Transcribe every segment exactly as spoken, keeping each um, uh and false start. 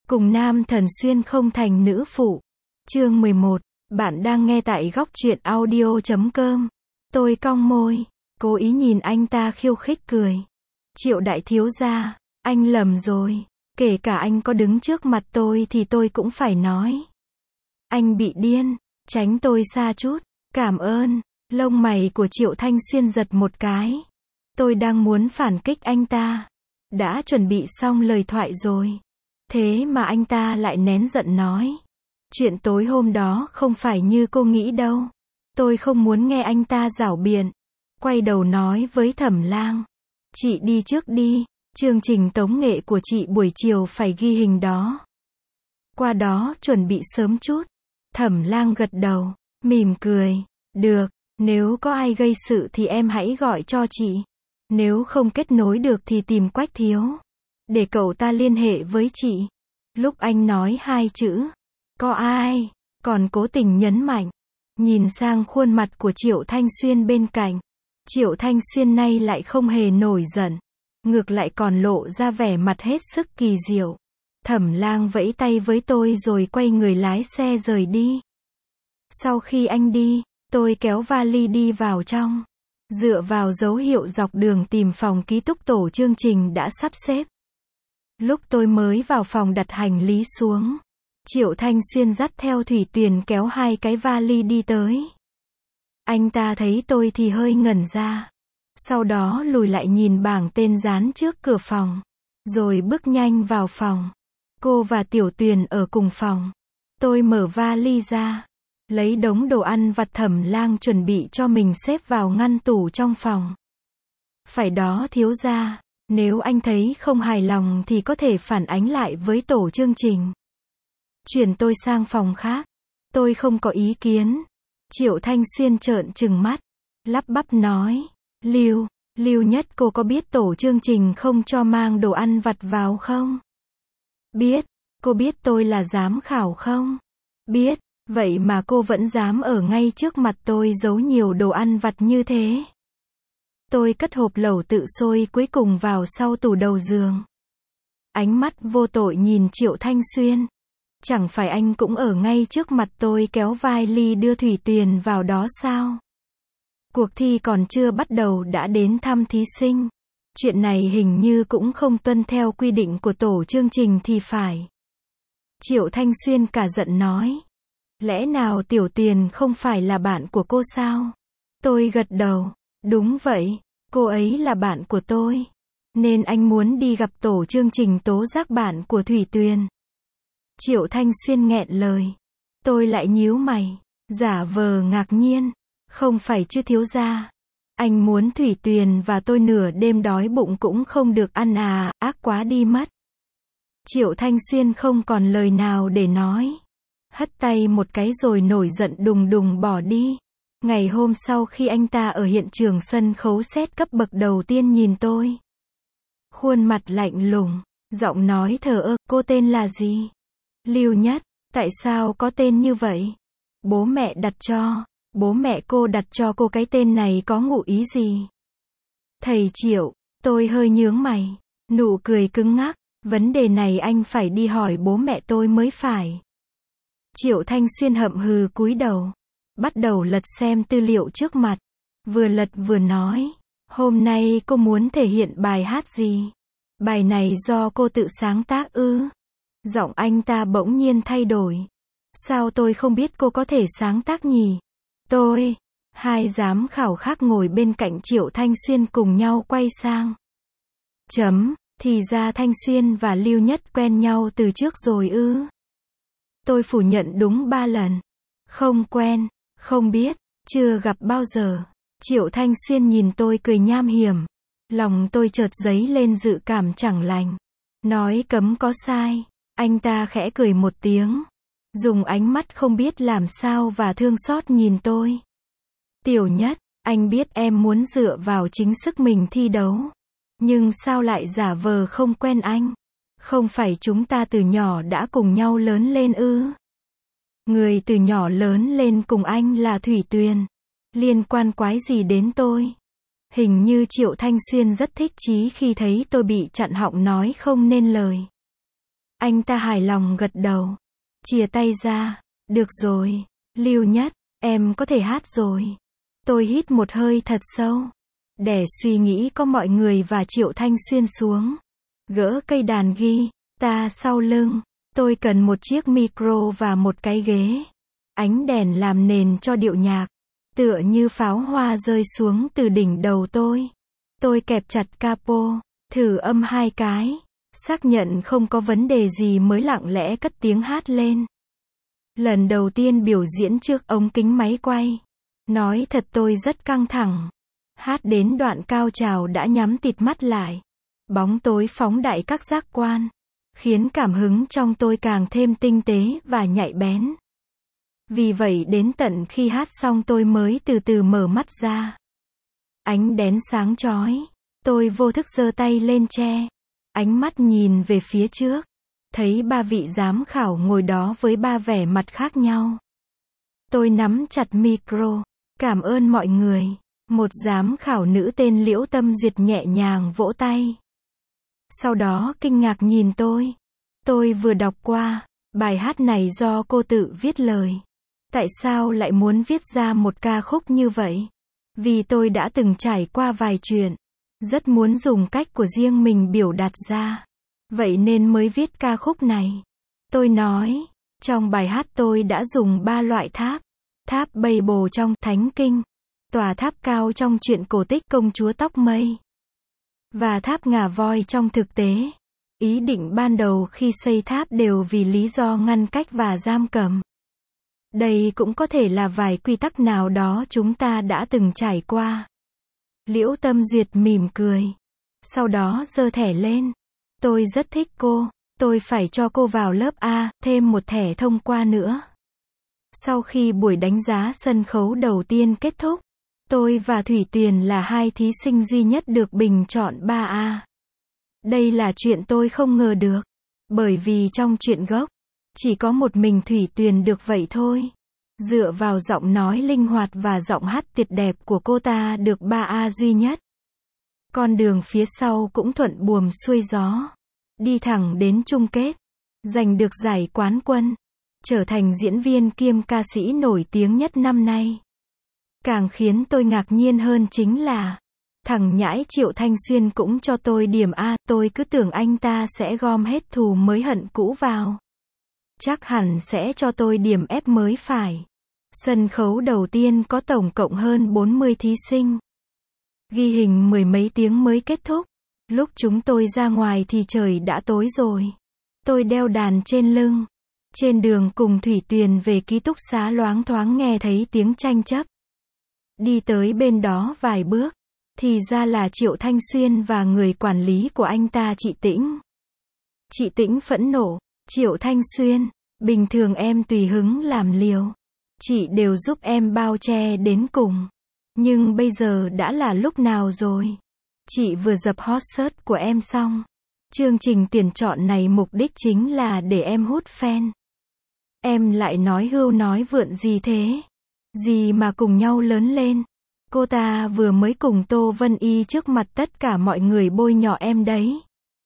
Cùng nam thần xuyên không thành nữ phụ. Chương mười một. Bạn đang nghe tại góc truyện audio chấm com. Tôi cong môi, cố ý nhìn anh ta khiêu khích cười. Triệu đại thiếu gia, anh lầm rồi. Kể cả anh có đứng trước mặt tôi thì tôi cũng phải nói. Anh bị điên, tránh tôi xa chút. Cảm ơn. Lông mày của Triệu Thanh Xuyên giật một cái. Tôi đang muốn phản kích anh ta. Đã chuẩn bị xong lời thoại rồi. Thế mà anh ta lại nén giận nói. Chuyện tối hôm đó không phải như cô nghĩ đâu. Tôi không muốn nghe anh ta giảo biện. Quay đầu nói với Thẩm Lang. Chị đi trước đi. Chương trình tống nghệ của chị buổi chiều phải ghi hình đó. Qua đó chuẩn bị sớm chút. Thẩm Lang gật đầu, mỉm cười. Được, nếu có ai gây sự thì em hãy gọi cho chị. Nếu không kết nối được thì tìm Quách Thiếu. Để cậu ta liên hệ với chị. Lúc anh nói hai chữ, có ai, còn cố tình nhấn mạnh. Nhìn sang khuôn mặt của Triệu Thanh Xuyên bên cạnh. Triệu Thanh Xuyên nay lại không hề nổi giận. Ngược lại còn lộ ra vẻ mặt hết sức kỳ diệu. Thẩm Lang vẫy tay với tôi rồi quay người lái xe rời đi. Sau khi anh đi, tôi kéo vali đi vào trong. Dựa vào dấu hiệu dọc đường tìm phòng ký túc tổ chương trình đã sắp xếp. Lúc tôi mới vào phòng đặt hành lý xuống, Triệu Thanh Xuyên dắt theo Thủy Tuyền kéo hai cái vali đi tới. Anh ta thấy tôi thì hơi ngẩn ra. Sau đó lùi lại nhìn bảng tên dán trước cửa phòng. Rồi bước nhanh vào phòng. Cô và Tiểu Tuyền ở cùng phòng. Tôi mở vali ra. Lấy đống đồ ăn vặt Thẩm Lang chuẩn bị cho mình xếp vào ngăn tủ trong phòng. Phải đó thiếu gia. Nếu anh thấy không hài lòng thì có thể phản ánh lại với tổ chương trình. Chuyển tôi sang phòng khác. Tôi không có ý kiến. Triệu Thanh Xuyên trợn trừng mắt. Lắp bắp nói. Lưu, Lưu Nhất cô có biết tổ chương trình không cho mang đồ ăn vặt vào không? Biết. Cô biết tôi là giám khảo không? Biết. Vậy mà cô vẫn dám ở ngay trước mặt tôi giấu nhiều đồ ăn vặt như thế. Tôi cất hộp lẩu tự sôi cuối cùng vào sau tủ đầu giường. Ánh mắt vô tội nhìn Triệu Thanh Xuyên. Chẳng phải anh cũng ở ngay trước mặt tôi kéo vai ly đưa Thủy Tuyền vào đó sao? Cuộc thi còn chưa bắt đầu đã đến thăm thí sinh. Chuyện này hình như cũng không tuân theo quy định của tổ chương trình thì phải. Triệu Thanh Xuyên cả giận nói. Lẽ nào Tiểu Tuyền không phải là bạn của cô sao? Tôi gật đầu. Đúng vậy, cô ấy là bạn của tôi. Nên anh muốn đi gặp tổ chương trình tố giác bạn của Thủy Tuyền. Triệu Thanh Xuyên nghẹn lời. Tôi lại nhíu mày, giả vờ ngạc nhiên. Không phải chứ thiếu gia. Anh muốn Thủy Tuyền và tôi nửa đêm đói bụng cũng không được ăn à, ác quá đi mất. Triệu Thanh Xuyên không còn lời nào để nói. Hất tay một cái rồi nổi giận đùng đùng bỏ đi. Ngày hôm sau khi anh ta ở hiện trường sân khấu xét cấp bậc đầu tiên nhìn tôi. Khuôn mặt lạnh lùng, giọng nói thờ ơ, cô tên là gì? Lưu Nhất. Tại sao có tên như vậy? Bố mẹ đặt cho. Bố mẹ cô đặt cho cô cái tên này có ngụ ý gì? Thầy Triệu, tôi hơi nhướng mày. Nụ cười cứng ngắc. Vấn đề này anh phải đi hỏi bố mẹ tôi mới phải. Triệu Thanh Xuyên hậm hừ cúi đầu. Bắt đầu lật xem tư liệu trước mặt. Vừa lật vừa nói. Hôm nay cô muốn thể hiện bài hát gì? Bài này do cô tự sáng tác ư? Giọng anh ta bỗng nhiên thay đổi. Sao tôi không biết cô có thể sáng tác nhỉ? Tôi. Hai giám khảo khác ngồi bên cạnh Triệu Thanh Xuyên cùng nhau quay sang. Chấm. Thì ra Thanh Xuyên và Lưu Nhất quen nhau từ trước rồi ư? Tôi phủ nhận đúng ba lần. Không quen, không biết, chưa gặp bao giờ. Triệu Thanh Xuyên nhìn tôi cười nham hiểm. Lòng tôi chợt dấy lên dự cảm chẳng lành. Nói cấm có sai. Anh ta khẽ cười một tiếng. Dùng ánh mắt không biết làm sao và thương xót nhìn tôi. Tiểu Nhất, anh biết em muốn dựa vào chính sức mình thi đấu. Nhưng sao lại giả vờ không quen anh? Không phải chúng ta từ nhỏ đã cùng nhau lớn lên ư? Người từ nhỏ lớn lên cùng anh là Thủy Tuyền. Liên quan quái gì đến tôi? Hình như Triệu Thanh Xuyên rất thích chí khi thấy tôi bị chặn họng nói không nên lời. Anh ta hài lòng gật đầu. Chia tay ra. Được rồi, Lưu Nhất, em có thể hát rồi. Tôi hít một hơi thật sâu. Để suy nghĩ có mọi người và Triệu Thanh Xuyên xuống. Gỡ cây đàn guitar sau lưng. Tôi cần một chiếc micro và một cái ghế. Ánh đèn làm nền cho điệu nhạc. Tựa như pháo hoa rơi xuống từ đỉnh đầu tôi. Tôi kẹp chặt capo, thử âm hai cái. Xác nhận không có vấn đề gì mới lặng lẽ cất tiếng hát lên. Lần đầu tiên biểu diễn trước ống kính máy quay. Nói thật tôi rất căng thẳng. Hát đến đoạn cao trào đã nhắm tịt mắt lại. Bóng tối phóng đại các giác quan. Khiến cảm hứng trong tôi càng thêm tinh tế và nhạy bén. Vì vậy đến tận khi hát xong tôi mới từ từ mở mắt ra. Ánh đèn sáng chói. Tôi vô thức giơ tay lên che. Ánh mắt nhìn về phía trước. Thấy ba vị giám khảo ngồi đó với ba vẻ mặt khác nhau. Tôi nắm chặt micro. Cảm ơn mọi người. Một giám khảo nữ tên Liễu Tâm Duyệt nhẹ nhàng vỗ tay. Sau đó kinh ngạc nhìn tôi. Tôi vừa đọc qua. Bài hát này do cô tự viết lời. Tại sao lại muốn viết ra một ca khúc như vậy? Vì tôi đã từng trải qua vài chuyện. Rất muốn dùng cách của riêng mình biểu đạt ra. Vậy nên mới viết ca khúc này. Tôi nói, trong bài hát tôi đã dùng ba loại tháp. Tháp Bầy Bồ trong Thánh Kinh. Tòa tháp cao trong truyện cổ tích Công chúa Tóc Mây. Và tháp Ngà Voi trong thực tế. Ý định ban đầu khi xây tháp đều vì lý do ngăn cách và giam cầm. Đây cũng có thể là vài quy tắc nào đó chúng ta đã từng trải qua. Liễu Tâm Duyệt mỉm cười. Sau đó giơ thẻ lên. Tôi rất thích cô. Tôi phải cho cô vào lớp A, thêm một thẻ thông qua nữa. Sau khi buổi đánh giá sân khấu đầu tiên kết thúc, tôi và Thủy Tuyền là hai thí sinh duy nhất được bình chọn ba A. Đây là chuyện tôi không ngờ được. Bởi vì trong truyện gốc, chỉ có một mình Thủy Tuyền được vậy thôi. Dựa vào giọng nói linh hoạt và giọng hát tuyệt đẹp của cô ta được ba A duy nhất. Con đường phía sau cũng thuận buồm xuôi gió. Đi thẳng đến chung kết. Giành được giải quán quân. Trở thành diễn viên kiêm ca sĩ nổi tiếng nhất năm nay. Càng khiến tôi ngạc nhiên hơn chính là thằng nhãi Triệu Thanh Xuyên cũng cho tôi điểm A. Tôi cứ tưởng anh ta sẽ gom hết thù mới hận cũ vào. Chắc hẳn sẽ cho tôi điểm F mới phải. Sân khấu đầu tiên có tổng cộng hơn bốn mươi thí sinh. Ghi hình mười mấy tiếng mới kết thúc. Lúc chúng tôi ra ngoài thì trời đã tối rồi. Tôi đeo đàn trên lưng. Trên đường cùng Thủy Tuyền về ký túc xá loáng thoáng nghe thấy tiếng tranh chấp. Đi tới bên đó vài bước. Thì ra là Triệu Thanh Xuyên và người quản lý của anh ta chị Tĩnh. Chị Tĩnh phẫn nộ. Triệu Thanh Xuyên, bình thường em tùy hứng làm liều. Chị đều giúp em bao che đến cùng. Nhưng bây giờ đã là lúc nào rồi? Chị vừa dập hot search của em xong. Chương trình tuyển chọn này mục đích chính là để em hút fan. Em lại nói hưu nói vượn gì thế? Gì mà cùng nhau lớn lên? Cô ta vừa mới cùng Tô Vân Y trước mặt tất cả mọi người bôi nhọ em đấy.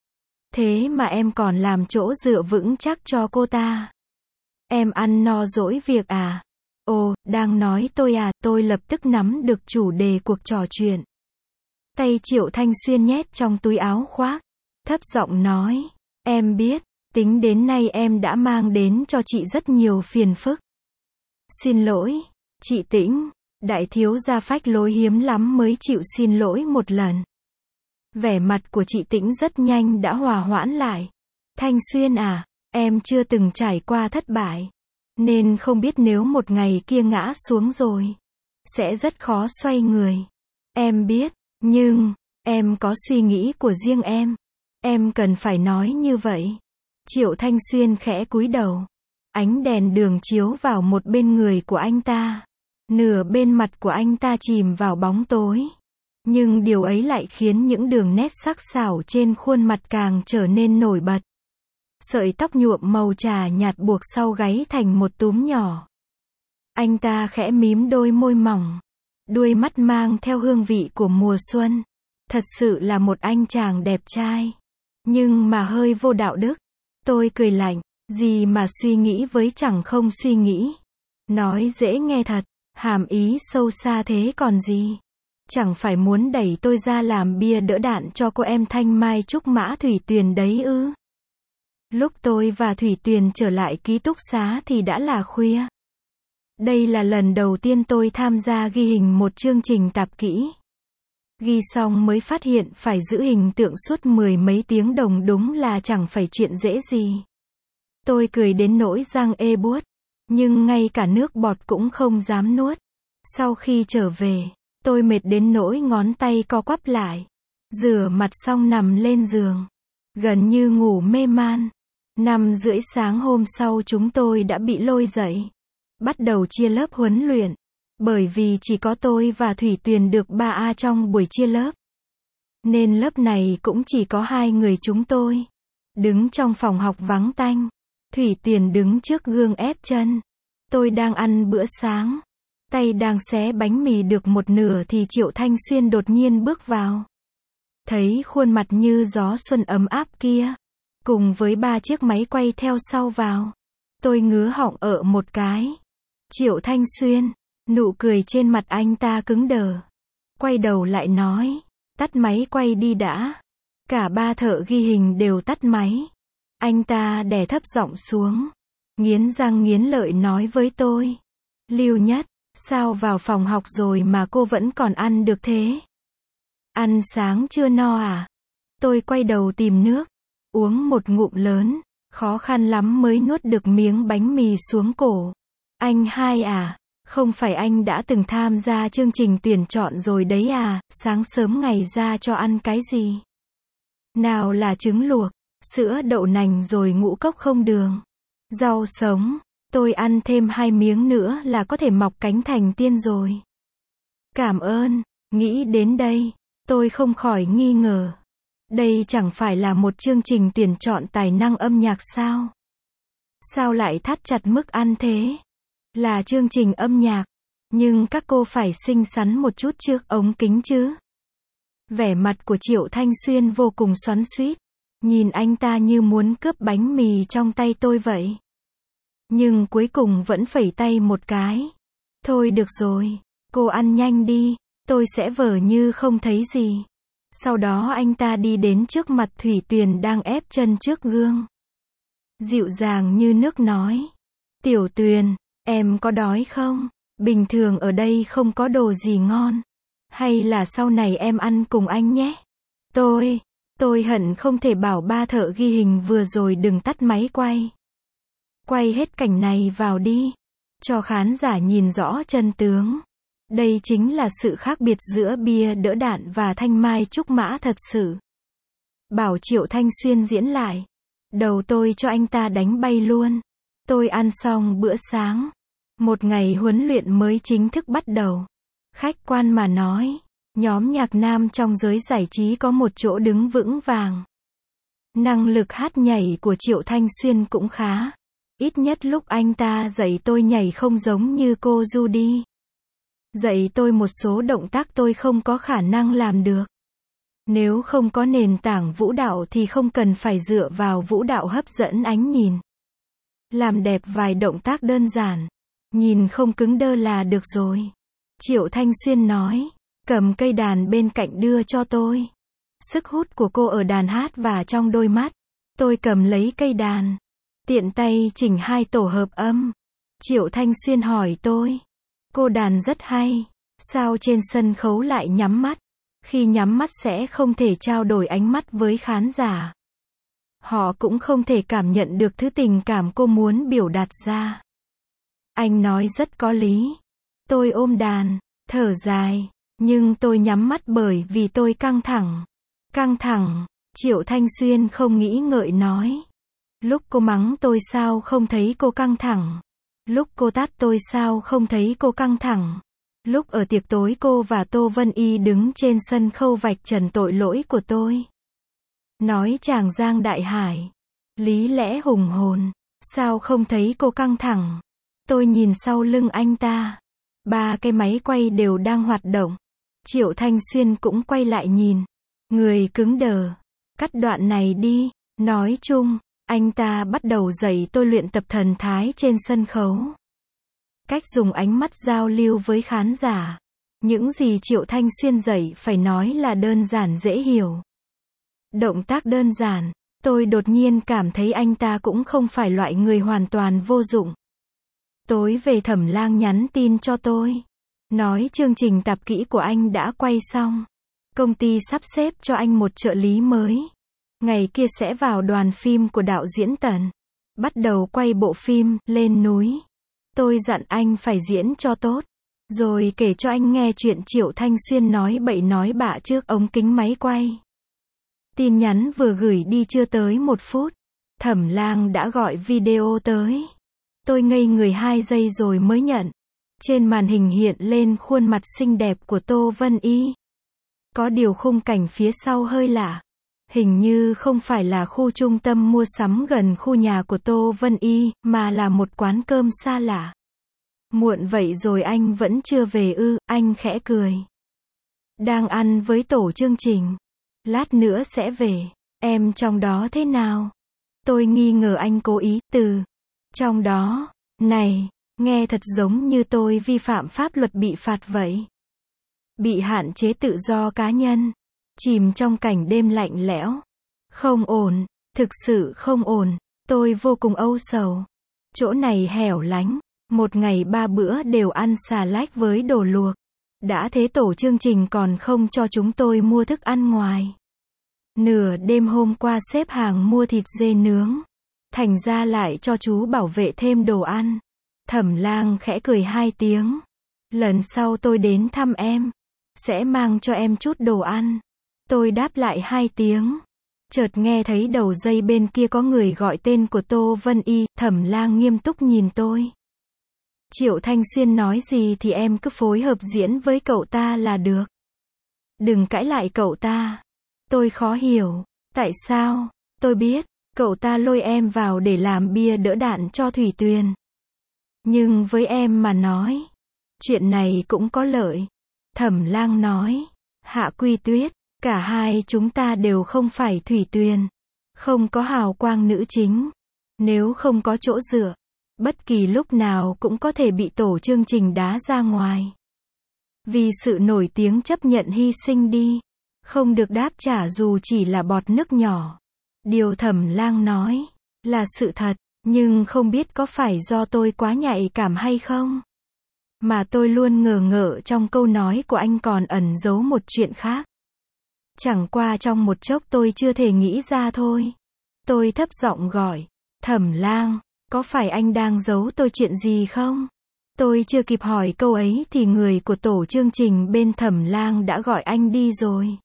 Thế mà em còn làm chỗ dựa vững chắc cho cô ta. Em ăn no dỗi việc à? Ồ, đang nói tôi à, tôi lập tức nắm được chủ đề cuộc trò chuyện. Tay Triệu Thanh Xuyên nhét trong túi áo khoác. Thấp giọng nói, em biết, tính đến nay em đã mang đến cho chị rất nhiều phiền phức. Xin lỗi, chị Tĩnh, đại thiếu gia phách lối hiếm lắm mới chịu xin lỗi một lần. Vẻ mặt của chị Tĩnh rất nhanh đã hòa hoãn lại. Thanh Xuyên à, em chưa từng trải qua thất bại. Nên không biết nếu một ngày kia ngã xuống rồi. Sẽ rất khó xoay người. Em biết, nhưng, em có suy nghĩ của riêng em. Em cần phải nói như vậy. Triệu Thanh Xuyên khẽ cúi đầu. Ánh đèn đường chiếu vào một bên người của anh ta. Nửa bên mặt của anh ta chìm vào bóng tối. Nhưng điều ấy lại khiến những đường nét sắc sảo trên khuôn mặt càng trở nên nổi bật. Sợi tóc nhuộm màu trà nhạt buộc sau gáy thành một túm nhỏ. Anh ta khẽ mím đôi môi mỏng. Đuôi mắt mang theo hương vị của mùa xuân. Thật sự là một anh chàng đẹp trai. Nhưng mà hơi vô đạo đức. Tôi cười lạnh, gì mà suy nghĩ với chẳng không suy nghĩ. Nói dễ nghe thật, hàm ý sâu xa thế còn gì. Chẳng phải muốn đẩy tôi ra làm bia đỡ đạn cho cô em Thanh Mai Trúc Mã Thủy Tuyền đấy ư? Lúc tôi và Thủy Tuyền trở lại ký túc xá thì đã là khuya. Đây là lần đầu tiên tôi tham gia ghi hình một chương trình tạp kỹ. Ghi xong mới phát hiện phải giữ hình tượng suốt mười mấy tiếng đồng đúng là chẳng phải chuyện dễ gì. Tôi cười đến nỗi răng ê buốt, nhưng ngay cả nước bọt cũng không dám nuốt. Sau khi trở về, tôi mệt đến nỗi ngón tay co quắp lại. Rửa mặt xong nằm lên giường, gần như ngủ mê man. Năm rưỡi sáng hôm sau chúng tôi đã bị lôi dậy, bắt đầu chia lớp huấn luyện. Bởi vì chỉ có tôi và Thủy Tuyền được ba A trong buổi chia lớp, nên lớp này cũng chỉ có hai người chúng tôi. Đứng trong phòng học vắng tanh, Thủy Tuyền đứng trước gương ép chân. Tôi đang ăn bữa sáng, tay đang xé bánh mì được một nửa thì Triệu Thanh Xuyên đột nhiên bước vào. Thấy khuôn mặt như gió xuân ấm áp kia, cùng với ba chiếc máy quay theo sau vào, tôi ngứa họng ợ một cái. Triệu Thanh Xuyên, nụ cười trên mặt anh ta cứng đờ. Quay đầu lại nói, tắt máy quay đi đã. Cả ba thợ ghi hình đều tắt máy. Anh ta đè thấp giọng xuống, nghiến răng nghiến lợi nói với tôi. Lưu Nhất, sao vào phòng học rồi mà cô vẫn còn ăn được thế? Ăn sáng chưa no à? Tôi quay đầu tìm nước, uống một ngụm lớn, khó khăn lắm mới nuốt được miếng bánh mì xuống cổ. Anh hai à? Không phải anh đã từng tham gia chương trình tuyển chọn rồi đấy à, sáng sớm ngày ra cho ăn cái gì? Nào là trứng luộc, sữa đậu nành rồi ngũ cốc không đường, rau sống, tôi ăn thêm hai miếng nữa là có thể mọc cánh thành tiên rồi. Cảm ơn, nghĩ đến đây, tôi không khỏi nghi ngờ. Đây chẳng phải là một chương trình tuyển chọn tài năng âm nhạc sao? Sao lại thắt chặt mức ăn thế? Là chương trình âm nhạc, nhưng các cô phải xinh xắn một chút trước ống kính chứ. Vẻ mặt của Triệu Thanh Xuyên vô cùng xoắn xuýt, nhìn anh ta như muốn cướp bánh mì trong tay tôi vậy. Nhưng cuối cùng vẫn phẩy tay một cái. Thôi được rồi, cô ăn nhanh đi, tôi sẽ vờ như không thấy gì. Sau đó anh ta đi đến trước mặt Thủy Tuyền đang ép chân trước gương. Dịu dàng như nước nói, Tiểu Tuyền, em có đói không? Bình thường ở đây không có đồ gì ngon. Hay là sau này em ăn cùng anh nhé? Tôi, tôi hận không thể bảo ba thợ ghi hình vừa rồi đừng tắt máy quay. Quay hết cảnh này vào đi, cho khán giả nhìn rõ chân tướng. Đây chính là sự khác biệt giữa bia đỡ đạn và Thanh Mai Trúc Mã thật sự. Bảo Triệu Thanh Xuyên diễn lại. Đầu tôi cho anh ta đánh bay luôn. Tôi ăn xong bữa sáng. Một ngày huấn luyện mới chính thức bắt đầu. Khách quan mà nói, nhóm nhạc nam trong giới giải trí có một chỗ đứng vững vàng. Năng lực hát nhảy của Triệu Thanh Xuyên cũng khá. Ít nhất lúc anh ta dạy tôi nhảy không giống như cô Judy. Dạy tôi một số động tác tôi không có khả năng làm được. Nếu không có nền tảng vũ đạo thì không cần phải dựa vào vũ đạo hấp dẫn ánh nhìn. Làm đẹp vài động tác đơn giản, nhìn không cứng đơ là được rồi. Triệu Thanh Xuyên nói, cầm cây đàn bên cạnh đưa cho tôi. Sức hút của cô ở đàn hát và trong đôi mắt. Tôi cầm lấy cây đàn, tiện tay chỉnh hai tổ hợp âm. Triệu Thanh Xuyên hỏi tôi, cô đàn rất hay, sao trên sân khấu lại nhắm mắt? Khi nhắm mắt sẽ không thể trao đổi ánh mắt với khán giả. Họ cũng không thể cảm nhận được thứ tình cảm cô muốn biểu đạt ra. Anh nói rất có lý. Tôi ôm đàn, thở dài, nhưng tôi nhắm mắt bởi vì tôi căng thẳng. Căng thẳng, Triệu Thanh Xuyên không nghĩ ngợi nói. Lúc cô mắng tôi sao không thấy cô căng thẳng? Lúc cô tát tôi sao không thấy cô căng thẳng? Lúc ở tiệc tối cô và Tô Vân Y đứng trên sân khấu vạch trần tội lỗi của tôi. Nói chàng Giang Đại Hải, lý lẽ hùng hồn, sao không thấy cô căng thẳng? Tôi nhìn sau lưng anh ta. Ba cái máy quay đều đang hoạt động. Triệu Thanh Xuyên cũng quay lại nhìn. Người cứng đờ. Cắt đoạn này đi, nói chung, Anh ta bắt đầu dạy tôi luyện tập thần thái trên sân khấu. Cách dùng ánh mắt giao lưu với khán giả. Những gì Triệu Thanh Xuyên dạy phải nói là đơn giản dễ hiểu. Động tác đơn giản, tôi đột nhiên cảm thấy anh ta cũng không phải loại người hoàn toàn vô dụng. Tối về Thẩm Lang nhắn tin cho tôi. Nói chương trình tạp kỹ của anh đã quay xong. Công ty sắp xếp cho anh một trợ lý mới. Ngày kia sẽ vào đoàn phim của đạo diễn Tần. Bắt đầu quay bộ phim Lên núi. Tôi dặn anh phải diễn cho tốt. Rồi kể cho anh nghe chuyện Triệu Thanh Xuyên nói bậy nói bạ trước ống kính máy quay. Tin nhắn vừa gửi đi chưa tới một phút. Thẩm Lang đã gọi video tới. Tôi ngây người hai giây rồi mới nhận. Trên màn hình hiện lên khuôn mặt xinh đẹp của Tô Vân Y. Có điều khung cảnh phía sau hơi lạ. Hình như không phải là khu trung tâm mua sắm gần khu nhà của Tô Vân Y, mà là một quán cơm xa lạ. Muộn vậy rồi anh vẫn chưa về ư? Anh khẽ cười. Đang ăn với tổ chương trình. Lát nữa sẽ về. Em trong đó thế nào? Tôi nghi ngờ anh cố ý, từ trong đó, này, nghe thật giống như tôi vi phạm pháp luật bị phạt vậy. Bị hạn chế tự do cá nhân. Chìm trong cảnh đêm lạnh lẽo. Không ổn, thực sự không ổn. Tôi vô cùng âu sầu. Chỗ này hẻo lánh. Một ngày ba bữa đều ăn xà lách với đồ luộc. Đã thế tổ chương trình còn không cho chúng tôi mua thức ăn ngoài. Nửa đêm hôm qua xếp hàng mua thịt dê nướng. Thành ra lại cho chú bảo vệ thêm đồ ăn. Thẩm Lang khẽ cười hai tiếng. Lần sau tôi đến thăm em. Sẽ mang cho em chút đồ ăn. Tôi đáp lại hai tiếng. Chợt nghe thấy đầu dây bên kia có người gọi tên của Tô Vân Y. Thẩm Lang nghiêm túc nhìn tôi. Triệu Thanh Xuyên nói gì thì em cứ phối hợp diễn với cậu ta là được. Đừng cãi lại cậu ta. Tôi khó hiểu. Tại sao? Tôi biết, cậu ta lôi em vào để làm bia đỡ đạn cho Thủy Tuyền. Nhưng với em mà nói, chuyện này cũng có lợi. Thẩm Lang nói. Hạ Quy Tuyết, cả hai chúng ta đều không phải Thủy Tuyền. Không có hào quang nữ chính. Nếu không có chỗ dựa, bất kỳ lúc nào cũng có thể bị tổ chương trình đá ra ngoài. Vì sự nổi tiếng chấp nhận hy sinh đi. Không được đáp trả dù chỉ là bọt nước nhỏ. Điều Thẩm Lang nói là sự thật, nhưng không biết có phải do tôi quá nhạy cảm hay không. Mà tôi luôn ngờ ngợ trong câu nói của anh còn ẩn giấu một chuyện khác. Chẳng qua trong một chốc tôi chưa thể nghĩ ra thôi. Tôi thấp giọng gọi. Thẩm Lang, có phải anh đang giấu tôi chuyện gì không? Tôi chưa kịp hỏi câu ấy thì người của tổ chương trình bên Thẩm Lang đã gọi anh đi rồi.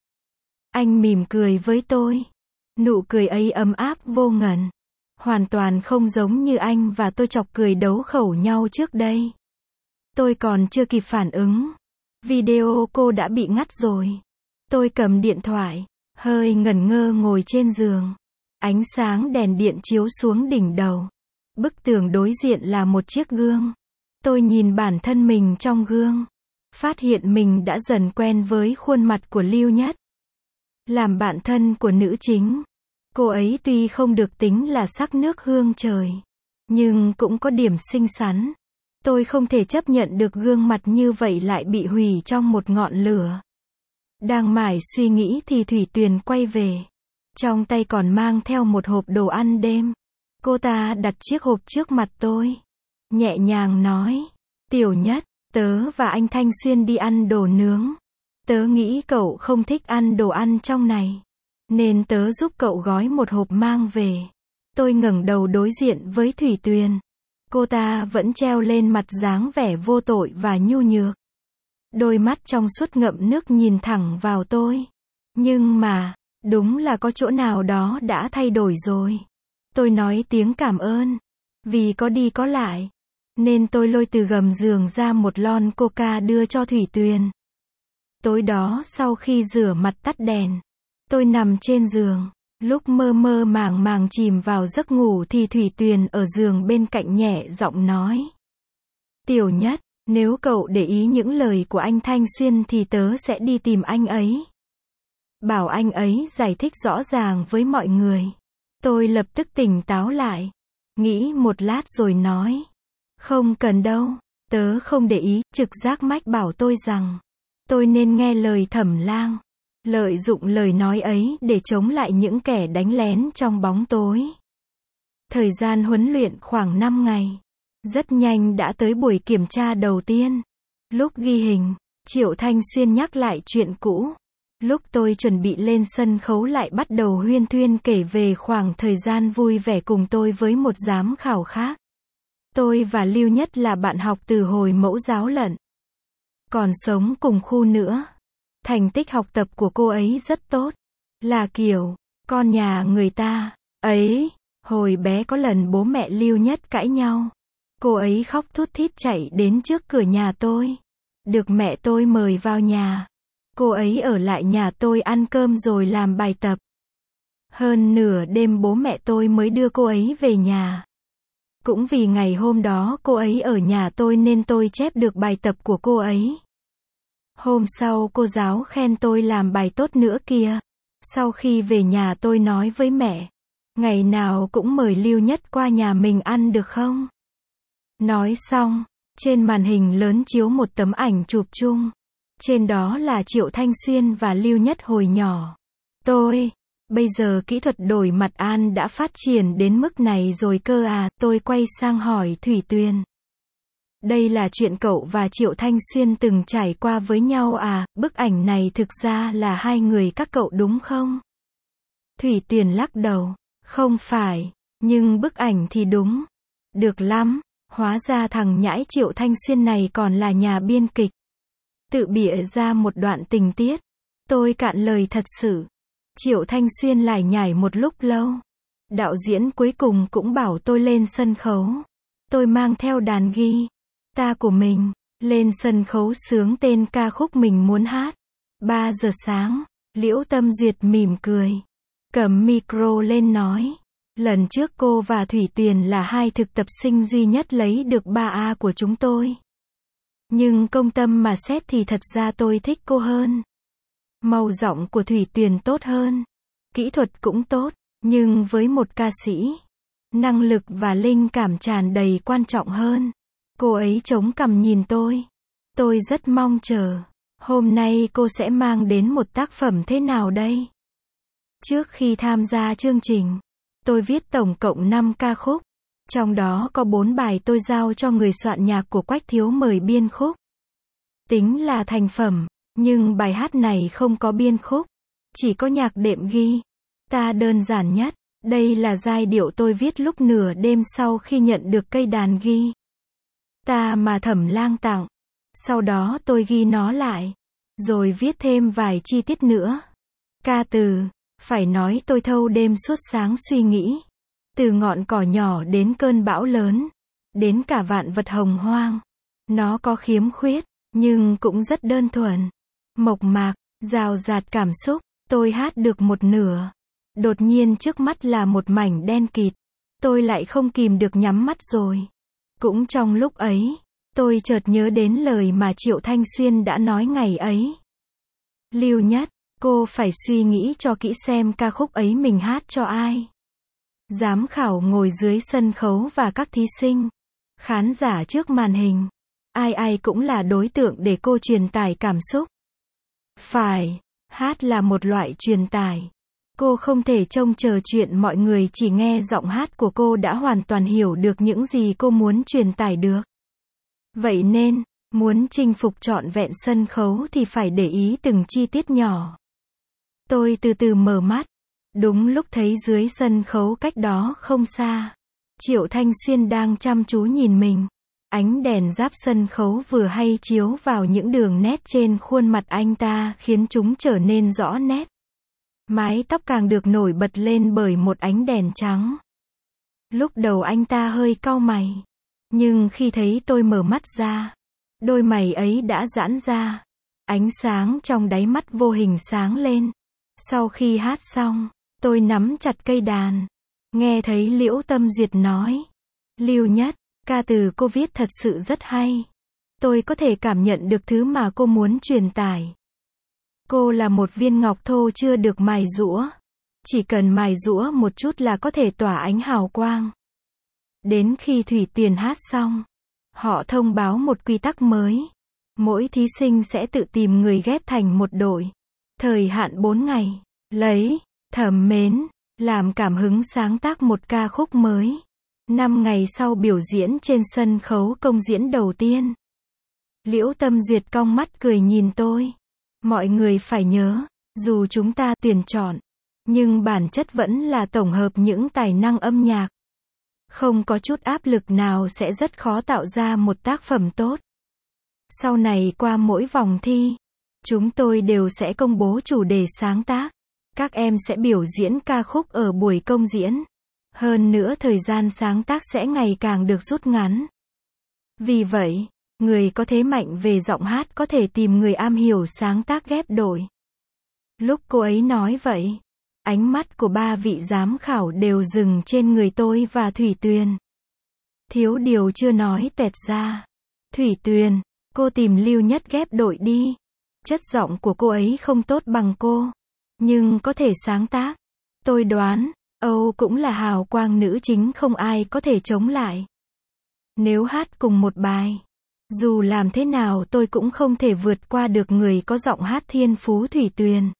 Anh mỉm cười với tôi. Nụ cười ấy ấm áp vô ngần. Hoàn toàn không giống như anh và tôi chọc cười đấu khẩu nhau trước đây. Tôi còn chưa kịp phản ứng. Video cô đã bị ngắt rồi. Tôi cầm điện thoại, hơi ngẩn ngơ ngồi trên giường. Ánh sáng đèn điện chiếu xuống đỉnh đầu. Bức tường đối diện là một chiếc gương. Tôi nhìn bản thân mình trong gương. Phát hiện mình đã dần quen với khuôn mặt của Lưu Nhất. Làm bạn thân của nữ chính. Cô ấy tuy không được tính là sắc nước hương trời, nhưng cũng có điểm xinh xắn. Tôi không thể chấp nhận được gương mặt như vậy lại bị hủy trong một ngọn lửa. Đang mải suy nghĩ thì Thủy Tuyền quay về. Trong tay còn mang theo một hộp đồ ăn đêm. Cô ta đặt chiếc hộp trước mặt tôi. Nhẹ nhàng nói. Tiểu Nhất, tớ và anh Thanh Xuyên đi ăn đồ nướng. Tớ nghĩ cậu không thích ăn đồ ăn trong này. Nên tớ giúp cậu gói một hộp mang về. Tôi ngẩng đầu đối diện với Thủy Tuyền. Cô ta vẫn treo lên mặt dáng vẻ vô tội và nhu nhược. Đôi mắt trong suốt ngậm nước nhìn thẳng vào tôi. Nhưng mà, đúng là có chỗ nào đó đã thay đổi rồi. Tôi nói tiếng cảm ơn. Vì có đi có lại. Nên tôi lôi từ gầm giường ra một lon coca đưa cho Thủy Tuyền. Tối đó sau khi rửa mặt tắt đèn, tôi nằm trên giường. Lúc mơ mơ màng màng chìm vào giấc ngủ thì Thủy Tuyền ở giường bên cạnh nhẹ giọng nói. Tiểu Nhất, nếu cậu để ý những lời của anh Thanh Xuyên thì tớ sẽ đi tìm anh ấy. Bảo anh ấy giải thích rõ ràng với mọi người. Tôi lập tức tỉnh táo lại. Nghĩ một lát rồi nói. Không cần đâu. Tớ không để ý, trực giác mách bảo tôi rằng tôi nên nghe lời Thẩm Lang. Lợi dụng lời nói ấy để chống lại những kẻ đánh lén trong bóng tối. Thời gian huấn luyện khoảng năm ngày. Rất nhanh đã tới buổi kiểm tra đầu tiên. Lúc ghi hình, Triệu Thanh Xuyên nhắc lại chuyện cũ. Lúc tôi chuẩn bị lên sân khấu lại bắt đầu huyên thuyên kể về khoảng thời gian vui vẻ cùng tôi với một giám khảo khác. Tôi và Lưu Nhất là bạn học từ hồi mẫu giáo lận. Còn sống cùng khu nữa. Thành tích học tập của cô ấy rất tốt. Là kiểu, con nhà người ta. Ấy, hồi bé có lần bố mẹ Lưu Nhất cãi nhau. Cô ấy khóc thút thít chạy đến trước cửa nhà tôi. Được mẹ tôi mời vào nhà. Cô ấy ở lại nhà tôi ăn cơm rồi làm bài tập. Hơn nửa đêm bố mẹ tôi mới đưa cô ấy về nhà. Cũng vì ngày hôm đó cô ấy ở nhà tôi nên tôi chép được bài tập của cô ấy. Hôm sau cô giáo khen tôi làm bài tốt nữa kìa. Sau khi về nhà tôi nói với mẹ. Ngày nào cũng mời Lưu Nhất qua nhà mình ăn được không? Nói xong, trên màn hình lớn chiếu một tấm ảnh chụp chung. Trên đó là Triệu Thanh Xuyên và Lưu Nhất hồi nhỏ. Tôi, bây giờ kỹ thuật đổi mặt An đã phát triển đến mức này rồi cơ à, tôi quay sang hỏi Thủy Tuyền. Đây là chuyện cậu và Triệu Thanh Xuyên từng trải qua với nhau à, bức ảnh này thực ra là hai người các cậu đúng không? Thủy Tuyền lắc đầu, không phải, nhưng bức ảnh thì đúng. Được lắm, hóa ra thằng nhãi Triệu Thanh Xuyên này còn là nhà biên kịch. Tự bịa ra một đoạn tình tiết. Tôi cạn lời thật sự. Triệu Thanh Xuyên lải nhải một lúc lâu. Đạo diễn cuối cùng cũng bảo tôi lên sân khấu. Tôi mang theo đàn guitar của mình, lên sân khấu sướng tên ca khúc mình muốn hát. ba giờ sáng, Liễu Tâm Duyệt mỉm cười. Cầm micro lên nói. Lần trước cô và Thủy Tuyền là hai thực tập sinh duy nhất lấy được ba A của chúng tôi. Nhưng công tâm mà xét thì thật ra tôi thích cô hơn. Màu giọng của Thủy Tuyền tốt hơn. Kỹ thuật cũng tốt. Nhưng với một ca sĩ, năng lực và linh cảm tràn đầy quan trọng hơn. Cô ấy chống cằm nhìn tôi. Tôi rất mong chờ. Hôm nay cô sẽ mang đến một tác phẩm thế nào đây? Trước khi tham gia chương trình, tôi viết tổng cộng năm ca khúc. Trong đó có bốn bài tôi giao cho người soạn nhạc của Quách Thiếu mời biên khúc. Tính là thành phẩm, nhưng bài hát này không có biên khúc. Chỉ có nhạc đệm ghi. Ta đơn giản nhất. Đây là giai điệu tôi viết lúc nửa đêm sau khi nhận được cây đàn ghi. Ta mà Thẩm Lang tặng. Sau đó tôi ghi nó lại. Rồi viết thêm vài chi tiết nữa. Ca từ. Phải nói tôi thâu đêm suốt sáng suy nghĩ. Từ ngọn cỏ nhỏ đến cơn bão lớn. Đến cả vạn vật hồng hoang. Nó có khiếm khuyết. Nhưng cũng rất đơn thuần. Mộc mạc. Rào rạt cảm xúc. Tôi hát được một nửa. Đột nhiên trước mắt là một mảnh đen kịt. Tôi lại không kìm được nhắm mắt rồi. Cũng trong lúc ấy, tôi chợt nhớ đến lời mà Triệu Thanh Xuyên đã nói ngày ấy. Lưu Nhất, cô phải suy nghĩ cho kỹ xem ca khúc ấy mình hát cho ai. Giám khảo ngồi dưới sân khấu và các thí sinh, khán giả trước màn hình. Ai ai cũng là đối tượng để cô truyền tải cảm xúc. Phải, hát là một loại truyền tải. Cô không thể trông chờ chuyện mọi người chỉ nghe giọng hát của cô đã hoàn toàn hiểu được những gì cô muốn truyền tải được. Vậy nên, muốn chinh phục trọn vẹn sân khấu thì phải để ý từng chi tiết nhỏ. Tôi từ từ mở mắt. Đúng lúc thấy dưới sân khấu cách đó không xa, Triệu Thanh Xuyên đang chăm chú nhìn mình. Ánh đèn giáp sân khấu vừa hay chiếu vào những đường nét trên khuôn mặt anh ta khiến chúng trở nên rõ nét. Mái tóc càng được nổi bật lên bởi một ánh đèn trắng. Lúc đầu anh ta hơi cau mày. Nhưng khi thấy tôi mở mắt ra, đôi mày ấy đã giãn ra. Ánh sáng trong đáy mắt vô hình sáng lên. Sau khi hát xong, tôi nắm chặt cây đàn. Nghe thấy Liễu Tâm Duyệt nói. Lưu Nhất, ca từ cô viết thật sự rất hay. Tôi có thể cảm nhận được thứ mà cô muốn truyền tải. Cô là một viên ngọc thô chưa được mài giũa. Chỉ cần mài giũa một chút là có thể tỏa ánh hào quang. Đến khi Thủy Tuyền hát xong, họ thông báo một quy tắc mới. Mỗi thí sinh sẽ tự tìm người ghép thành một đội. Thời hạn bốn ngày. Lấy Thẩm Mến làm cảm hứng sáng tác một ca khúc mới. Năm ngày sau biểu diễn trên sân khấu công diễn đầu tiên. Liễu Tâm Duyệt cong mắt cười nhìn tôi. Mọi người phải nhớ, dù chúng ta tuyển chọn, nhưng bản chất vẫn là tổng hợp những tài năng âm nhạc. Không có chút áp lực nào sẽ rất khó tạo ra một tác phẩm tốt. Sau này qua mỗi vòng thi, chúng tôi đều sẽ công bố chủ đề sáng tác. Các em sẽ biểu diễn ca khúc ở buổi công diễn. Hơn nữa thời gian sáng tác sẽ ngày càng được rút ngắn. Vì vậy, người có thế mạnh về giọng hát có thể tìm người am hiểu sáng tác ghép đội. Lúc cô ấy nói vậy, ánh mắt của ba vị giám khảo đều dừng trên người tôi và Thủy Tuyền. Thiếu điều chưa nói tẹt ra. Thủy Tuyền, cô tìm Lưu Nhất ghép đội đi. Chất giọng của cô ấy không tốt bằng cô, nhưng có thể sáng tác. Tôi đoán, Âu cũng là hào quang nữ chính không ai có thể chống lại. Nếu hát cùng một bài, dù làm thế nào tôi cũng không thể vượt qua được người có giọng hát thiên phú Thủy Tuyền.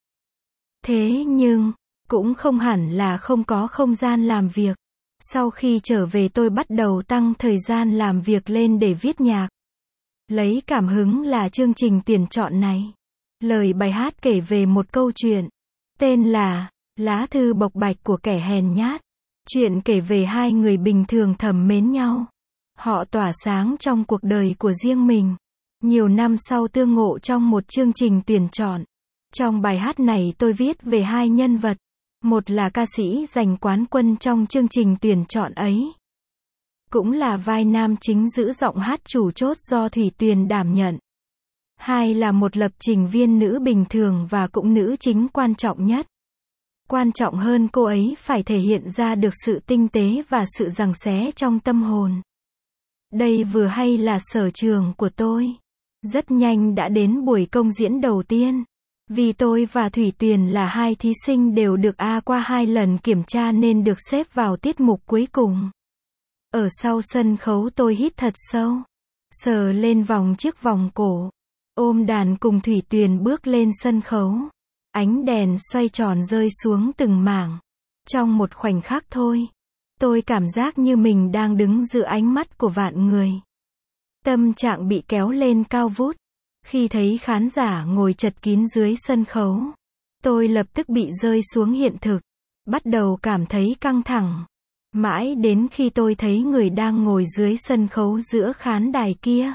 Thế nhưng, cũng không hẳn là không có không gian làm việc. Sau khi trở về tôi bắt đầu tăng thời gian làm việc lên để viết nhạc. Lấy cảm hứng là chương trình tuyển chọn này. Lời bài hát kể về một câu chuyện, tên là Lá thư bộc bạch của kẻ hèn nhát. Chuyện kể về hai người bình thường thầm mến nhau. Họ tỏa sáng trong cuộc đời của riêng mình. Nhiều năm sau tương ngộ trong một chương trình tuyển chọn. Trong bài hát này tôi viết về hai nhân vật. Một là ca sĩ giành quán quân trong chương trình tuyển chọn ấy. Cũng là vai nam chính giữ giọng hát chủ chốt do Thủy Tuyền đảm nhận. Hai là một lập trình viên nữ bình thường và cũng nữ chính quan trọng nhất. Quan trọng hơn cô ấy phải thể hiện ra được sự tinh tế và sự giằng xé trong tâm hồn. Đây vừa hay là sở trường của tôi. Rất nhanh đã đến buổi công diễn đầu tiên. Vì tôi và Thủy Tuyền là hai thí sinh đều được A qua hai lần kiểm tra nên được xếp vào tiết mục cuối cùng. Ở sau sân khấu tôi hít thật sâu. Sờ lên vòng chiếc vòng cổ. Ôm đàn cùng Thủy Tuyền bước lên sân khấu. Ánh đèn xoay tròn rơi xuống từng mảng. Trong một khoảnh khắc thôi, tôi cảm giác như mình đang đứng giữa ánh mắt của vạn người. Tâm trạng bị kéo lên cao vút. Khi thấy khán giả ngồi chật kín dưới sân khấu, tôi lập tức bị rơi xuống hiện thực. Bắt đầu cảm thấy căng thẳng. Mãi đến khi tôi thấy người đang ngồi dưới sân khấu giữa khán đài kia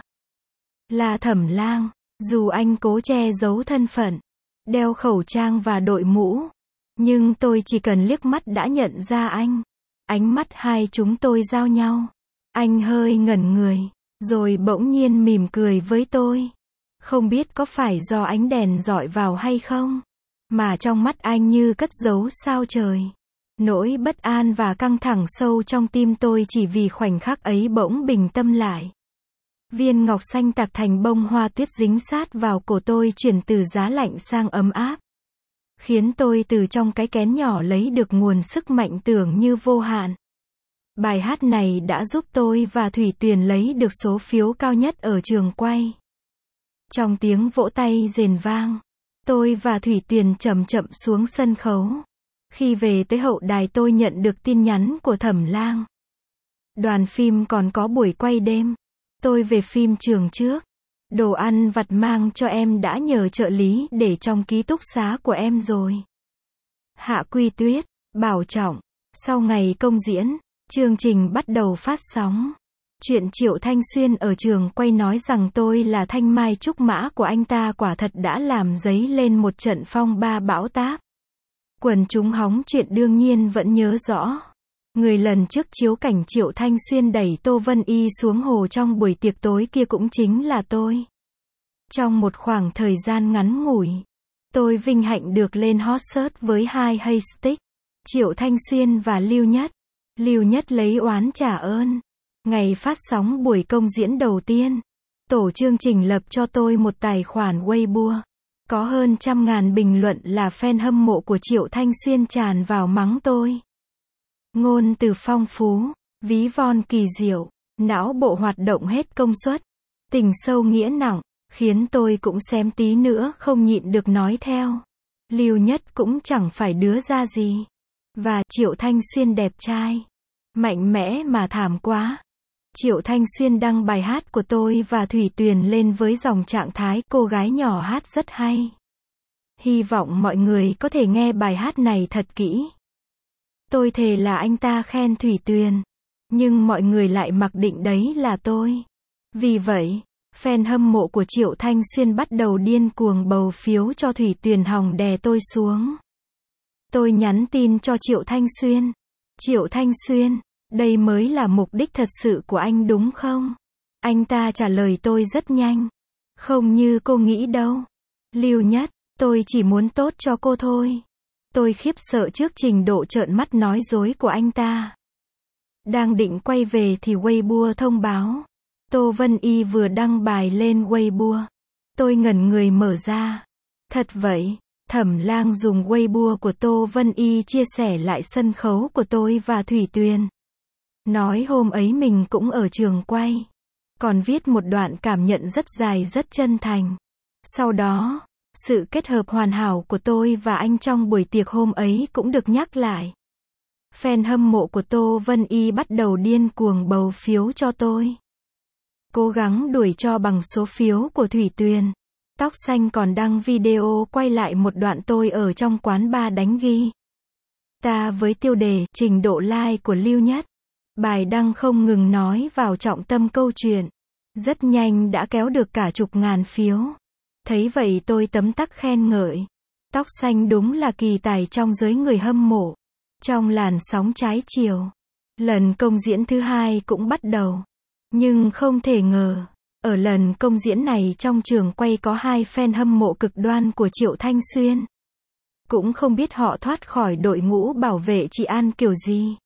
là Thẩm Lang. Dù anh cố che giấu thân phận, đeo khẩu trang và đội mũ, nhưng tôi chỉ cần liếc mắt đã nhận ra anh. Ánh mắt hai chúng tôi giao nhau. Anh hơi ngẩn người, rồi bỗng nhiên mỉm cười với tôi. Không biết có phải do ánh đèn rọi vào hay không, mà trong mắt anh như cất giấu sao trời. Nỗi bất an và căng thẳng sâu trong tim tôi chỉ vì khoảnh khắc ấy bỗng bình tâm lại. Viên ngọc xanh tạc thành bông hoa tuyết dính sát vào cổ tôi chuyển từ giá lạnh sang ấm áp. Khiến tôi từ trong cái kén nhỏ lấy được nguồn sức mạnh tưởng như vô hạn. Bài hát này đã giúp tôi và Thủy Tuyền lấy được số phiếu cao nhất ở trường quay. Trong tiếng vỗ tay rền vang, tôi và Thủy Tuyền chậm chậm xuống sân khấu. Khi về tới hậu đài tôi nhận được tin nhắn của Thẩm Lang. Đoàn phim còn có buổi quay đêm. Tôi về phim trường trước. Đồ ăn vặt mang cho em đã nhờ trợ lý để trong ký túc xá của em rồi. Hạ Quy Tuyết, Bảo Trọng. Sau ngày công diễn, chương trình bắt đầu phát sóng. Chuyện Triệu Thanh Xuyên ở trường quay nói rằng tôi là thanh mai trúc mã của anh ta quả thật đã làm dấy lên một trận phong ba bão táp. Quần chúng hóng chuyện đương nhiên vẫn nhớ rõ. Người lần trước chiếu cảnh Triệu Thanh Xuyên đẩy Tô Vân Y xuống hồ trong buổi tiệc tối kia cũng chính là tôi. Trong một khoảng thời gian ngắn ngủi, tôi vinh hạnh được lên hot search với hai hashtag, Triệu Thanh Xuyên và Lưu Nhất. Lưu Nhất lấy oán trả ơn. Ngày phát sóng buổi công diễn đầu tiên, tổ chương trình lập cho tôi một tài khoản Weibo. Có hơn trăm ngàn bình luận là fan hâm mộ của Triệu Thanh Xuyên tràn vào mắng tôi. Ngôn từ phong phú, ví von kỳ diệu, não bộ hoạt động hết công suất, tình sâu nghĩa nặng, khiến tôi cũng xém tí nữa không nhịn được nói theo. Lưu Nhất cũng chẳng phải đứa ra gì. Và Triệu Thanh Xuyên đẹp trai, mạnh mẽ mà thảm quá. Triệu Thanh Xuyên đăng bài hát của tôi và Thủy Tuyền lên với dòng trạng thái cô gái nhỏ hát rất hay. Hy vọng mọi người có thể nghe bài hát này thật kỹ. Tôi thề là anh ta khen Thủy Tuyền, nhưng mọi người lại mặc định đấy là tôi. Vì vậy, fan hâm mộ của Triệu Thanh Xuyên bắt đầu điên cuồng bầu phiếu cho Thủy Tuyền hòng đè tôi xuống. Tôi nhắn tin cho Triệu Thanh Xuyên. Triệu Thanh Xuyên, đây mới là mục đích thật sự của anh đúng không? Anh ta trả lời tôi rất nhanh. Không như cô nghĩ đâu. Lưu Nhất, tôi chỉ muốn tốt cho cô thôi. Tôi khiếp sợ trước trình độ trợn mắt nói dối của anh ta. Đang định quay về thì Weibo thông báo. Tô Vân Y vừa đăng bài lên Weibo. Tôi ngẩn người mở ra. Thật vậy, Thẩm Lang dùng Weibo của Tô Vân Y chia sẻ lại sân khấu của tôi và Thủy Tuyền. Nói hôm ấy mình cũng ở trường quay. Còn viết một đoạn cảm nhận rất dài rất chân thành. Sau đó, sự kết hợp hoàn hảo của tôi và anh trong buổi tiệc hôm ấy cũng được nhắc lại. Fan hâm mộ của Tô Vân Y bắt đầu điên cuồng bầu phiếu cho tôi. Cố gắng đuổi cho bằng số phiếu của Thủy Tuyền. Tóc xanh còn đăng video quay lại một đoạn tôi ở trong quán bar đánh ghi. Ta với tiêu đề trình độ like của Lưu Nhất. Bài đăng không ngừng nói vào trọng tâm câu chuyện. Rất nhanh đã kéo được cả chục ngàn phiếu. Thấy vậy tôi tấm tắc khen ngợi. Tóc xanh đúng là kỳ tài trong giới người hâm mộ. Trong làn sóng trái chiều, lần công diễn thứ hai cũng bắt đầu. Nhưng không thể ngờ, ở lần công diễn này trong trường quay có hai fan hâm mộ cực đoan của Triệu Thanh Xuyên. Cũng không biết họ thoát khỏi đội ngũ bảo vệ chị An kiểu gì.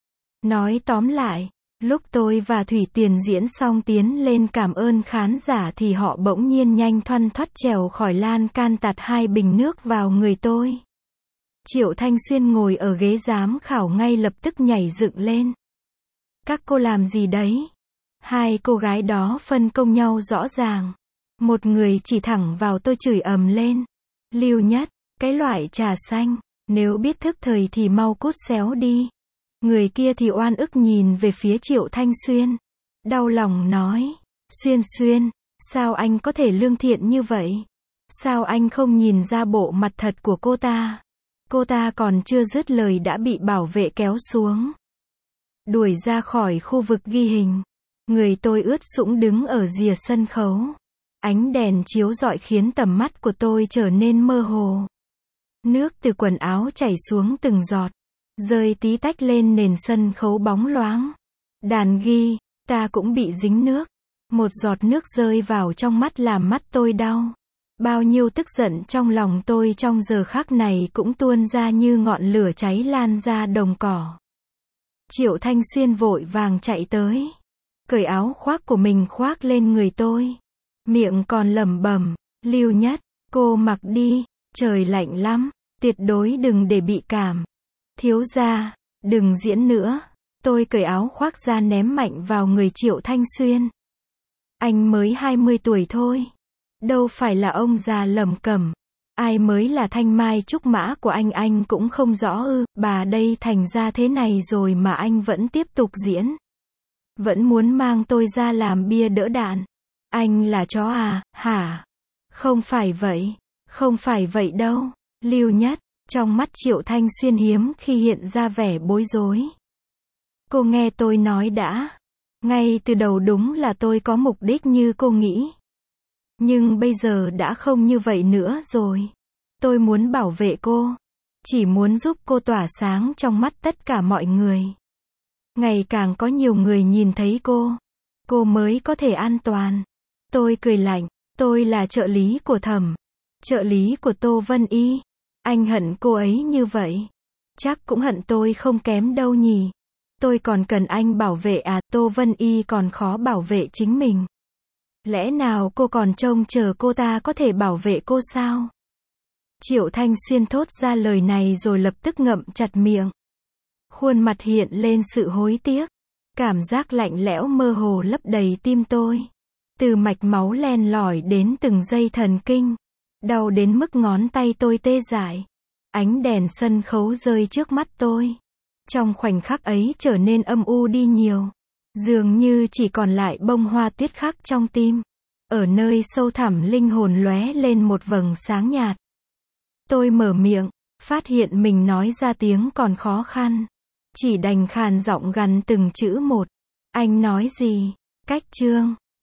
Nói tóm lại, lúc tôi và Thủy Tuyền diễn xong tiến lên cảm ơn khán giả thì họ bỗng nhiên nhanh thoăn thoắt trèo khỏi lan can tạt hai bình nước vào người tôi. Triệu Thanh Xuyên ngồi ở ghế giám khảo ngay lập tức nhảy dựng lên. Các cô làm gì đấy? Hai cô gái đó phân công nhau rõ ràng. Một người chỉ thẳng vào tôi chửi ầm lên. Lưu Nhất, cái loại trà xanh, nếu biết thức thời thì mau cút xéo đi. Người kia thì oan ức nhìn về phía Triệu Thanh Xuyên. Đau lòng nói, Xuyên Xuyên, sao anh có thể lương thiện như vậy? Sao anh không nhìn ra bộ mặt thật của cô ta? Cô ta còn chưa dứt lời đã bị bảo vệ kéo xuống. Đuổi ra khỏi khu vực ghi hình. Người tôi ướt sũng đứng ở rìa sân khấu. Ánh đèn chiếu rọi khiến tầm mắt của tôi trở nên mơ hồ. Nước từ quần áo chảy xuống từng giọt, rơi tí tách lên nền sân khấu bóng loáng. Đàn ghi, ta cũng bị dính nước. Một giọt nước rơi vào trong mắt làm mắt tôi đau. Bao nhiêu tức giận trong lòng tôi trong giờ khắc này cũng tuôn ra như ngọn lửa cháy lan ra đồng cỏ. Triệu Thanh Xuyên vội vàng chạy tới, cởi áo khoác của mình khoác lên người tôi. Miệng còn lẩm bẩm, Lưu Nhất, cô mặc đi, trời lạnh lắm, tuyệt đối đừng để bị cảm. Thiếu gia, đừng diễn nữa. Tôi cởi áo khoác ra ném mạnh vào người Triệu Thanh Xuyên. Anh mới hai mươi tuổi thôi. Đâu phải là ông già lẩm cẩm. Ai mới là thanh mai trúc mã của anh anh cũng không rõ ư, bà đây thành ra thế này rồi mà anh vẫn tiếp tục diễn. Vẫn muốn mang tôi ra làm bia đỡ đạn. Anh là chó à, hả? Không phải vậy, không phải vậy đâu. Lưu Nhất, trong mắt Triệu Thanh Xuyên hiếm khi hiện ra vẻ bối rối. Cô nghe tôi nói đã. Ngay từ đầu đúng là tôi có mục đích như cô nghĩ. Nhưng bây giờ đã không như vậy nữa rồi. Tôi muốn bảo vệ cô. Chỉ muốn giúp cô tỏa sáng trong mắt tất cả mọi người. Ngày càng có nhiều người nhìn thấy cô. Cô mới có thể an toàn. Tôi cười lạnh. Tôi là trợ lý của Thẩm. Trợ lý của Tô Vân Y. Anh hận cô ấy như vậy. Chắc cũng hận tôi không kém đâu nhỉ. Tôi còn cần anh bảo vệ à? Tô Vân Y còn khó bảo vệ chính mình. Lẽ nào cô còn trông chờ cô ta có thể bảo vệ cô sao? Triệu Thanh Xuyên thốt ra lời này rồi lập tức ngậm chặt miệng. Khuôn mặt hiện lên sự hối tiếc. Cảm giác lạnh lẽo mơ hồ lấp đầy tim tôi. Từ mạch máu len lỏi đến từng dây thần kinh. Đau đến mức ngón tay tôi tê dại. Ánh đèn sân khấu rơi trước mắt tôi. Trong khoảnh khắc ấy trở nên âm u đi nhiều. Dường như chỉ còn lại bông hoa tuyết khắc trong tim. Ở nơi sâu thẳm linh hồn lóe lên một vầng sáng nhạt. Tôi mở miệng, phát hiện mình nói ra tiếng còn khó khăn. Chỉ đành khàn giọng gằn từng chữ một. Anh nói gì? Cách Trương.